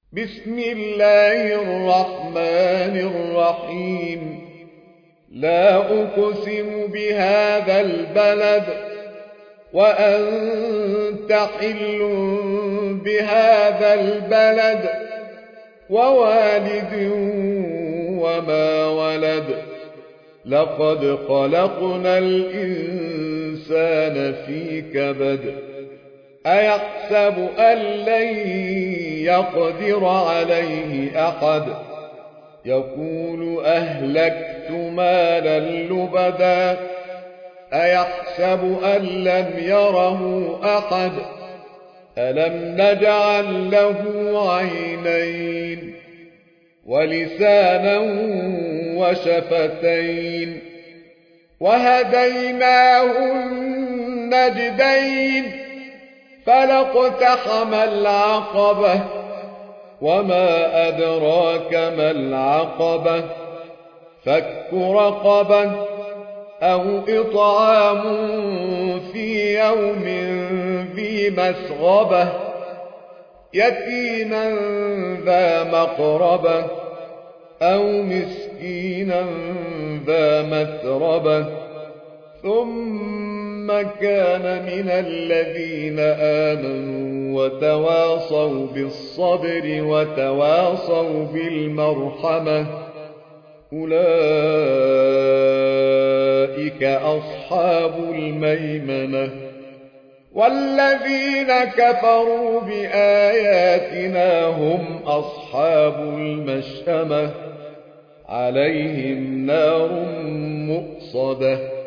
بسم الله الرحمن الرحيم. لا أقسم بهذا البلد وأنت حل بهذا البلد ووالد وما ولد. لقد خلقنا الإنسان في كبد. أيحسب أن لن يقدر عليه أحد. يقول أهلكت مالا لبدا. أيحسب أن لم يره أحد. ألم نجعل له عينين ولسانا وشفتين وهديناه النجدين. فلاقتحم العقبة وما أدراك ما العقبة. فك رقبة أو إطعام في يوم ذي مسغبة يتيما ذا مقربة أو مسكينا ذا متربة ثم كان من الذين آمنوا وتواصوا بالصبر وتواصوا بالمرحمة. أولئك أصحاب الميمنة. والذين كفروا بآياتنا هم أصحاب المشأمة. عليهم نار مؤصدة.